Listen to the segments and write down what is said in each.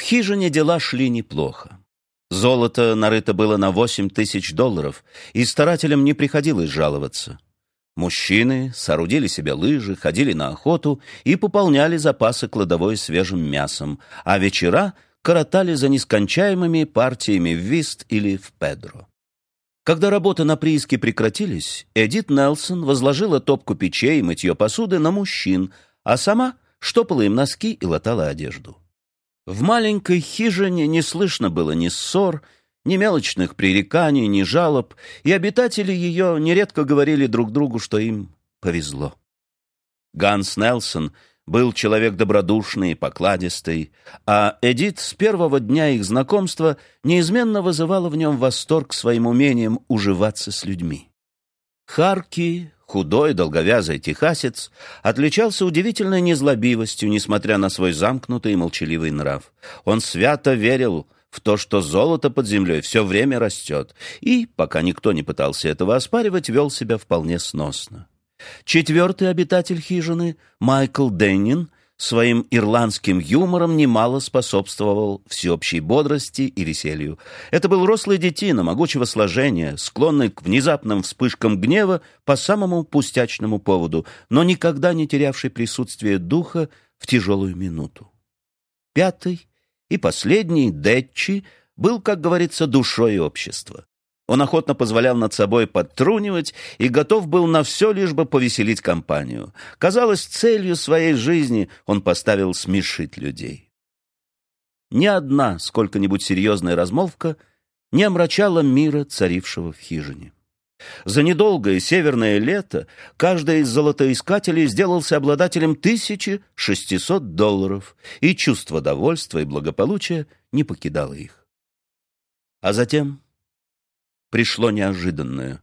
хижине дела шли неплохо. Золото нарыто было на $8000, и старателям не приходилось жаловаться. Мужчины соорудили себе лыжи, ходили на охоту и пополняли запасы кладовой свежим мясом, а вечера коротали за нескончаемыми партиями в вист или в педро. Когда работы на прииске прекратились, Эдит Нельсон возложила топку печей и мытье посуды на мужчин, а сама штопала им носки и латала одежду. В маленькой хижине не слышно было ни ссор, ни мелочных пререканий, ни жалоб, и обитатели ее нередко говорили друг другу, что им повезло. Ганс Нельсон был человек добродушный и покладистый, а Эдит с первого дня их знакомства неизменно вызывала в нем восторг своим умением уживаться с людьми. Харки, худой, долговязый техасец, отличался удивительной незлобивостью, несмотря на свой замкнутый и молчаливый нрав. Он свято верил в то, что золото под землей все время растет, и, пока никто не пытался этого оспаривать, вел себя вполне сносно. Четвертый обитатель хижины, Майкл Деннин, своим ирландским юмором немало способствовал всеобщей бодрости и веселью. Это был рослый детина, могучего сложения, склонный к внезапным вспышкам гнева по самому пустячному поводу, но никогда не терявший присутствие духа в тяжелую минуту. Пятый и последний, Детчи, был, как говорится, душой общества. Он охотно позволял над собой подтрунивать и готов был на все, лишь бы повеселить компанию. Казалось, целью своей жизни он поставил смешить людей. Ни одна сколько-нибудь серьезная размолвка не омрачала мира, царившего в хижине. За недолгое северное лето каждый из золотоискателей сделался обладателем $1600, и чувство довольства и благополучия не покидало их. А затем пришло неожиданное.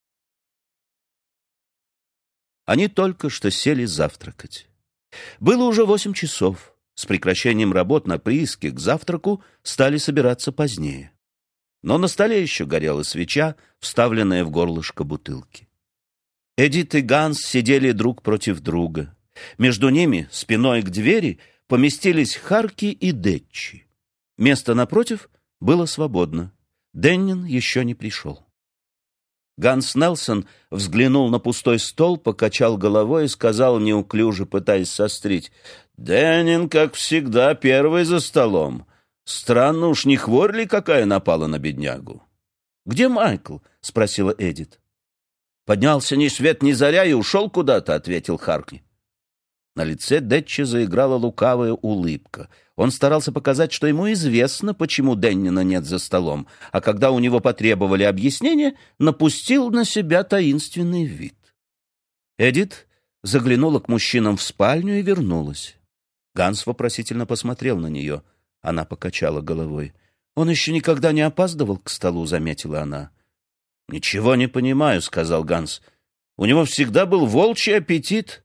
Они только что сели завтракать. Было уже 8 часов. С прекращением работ на прииске к завтраку стали собираться позднее. Но на столе еще горела свеча, вставленная в горлышко бутылки. Эдит и Ганс сидели друг против друга. Между ними, спиной к двери, поместились Харки и Детчи. Место напротив было свободно. Деннин еще не пришел. Ганс Нельсон взглянул на пустой стол, покачал головой и сказал, неуклюже пытаясь сострить: «Деннин, как всегда, первый за столом. Странно уж, не хворь ли какая напала на беднягу?» «Где Майкл?» — спросила Эдит. «Поднялся ни свет ни заря и ушел куда-то», — ответил Харки. На лице Детчи заиграла лукавая улыбка. Он старался показать, что ему известно, почему Деннина нет за столом, а когда у него потребовали объяснения, напустил на себя таинственный вид. Эдит заглянула к мужчинам в спальню и вернулась. Ганс вопросительно посмотрел на нее. Она покачала головой. «Он еще никогда не опаздывал к столу», — заметила она. «Ничего не понимаю», — сказал Ганс. «У него всегда был волчий аппетит».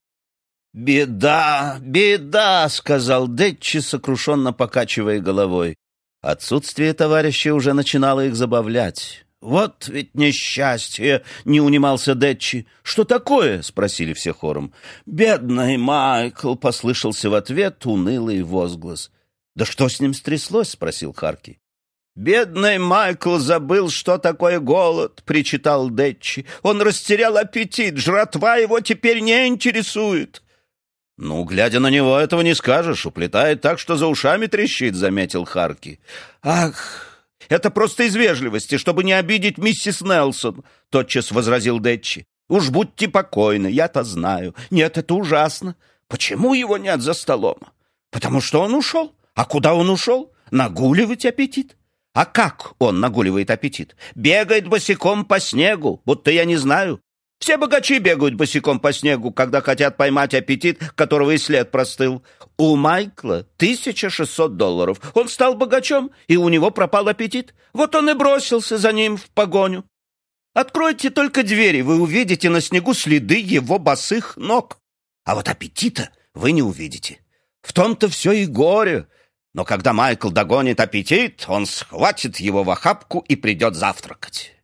«Беда, беда», — сказал Детчи, сокрушенно покачивая головой. Отсутствие товарища уже начинало их забавлять. «Вот ведь несчастье!» — не унимался Детчи. «Что такое?» — спросили все хором. «Бедный Майкл!» — послышался в ответ унылый возглас. «Да что с ним стряслось?» — спросил Харки. «Бедный Майкл забыл, что такое голод», — причитал Детчи. «Он растерял аппетит, жратва его теперь не интересует». «Ну, глядя на него, этого не скажешь. Уплетает так, что за ушами трещит», — заметил Харки. «Ах, это просто из вежливости, чтобы не обидеть миссис Нельсон», — тотчас возразил Детчи. «Уж будьте покойны, я-то знаю. Нет, это ужасно. Почему его нет за столом? Потому что он ушел. А куда он ушел? Нагуливать аппетит. А как он нагуливает аппетит? Бегает босиком по снегу, будто я не знаю. Все богачи бегают босиком по снегу, когда хотят поймать аппетит, которого и след простыл. У Майкла $1600. Он стал богачом, и у него пропал аппетит. Вот он и бросился за ним в погоню. Откройте только двери, вы увидите на снегу следы его босых ног. А вот аппетита вы не увидите. В том-то все и горе. Но когда Майкл догонит аппетит, он схватит его в охапку и придет завтракать».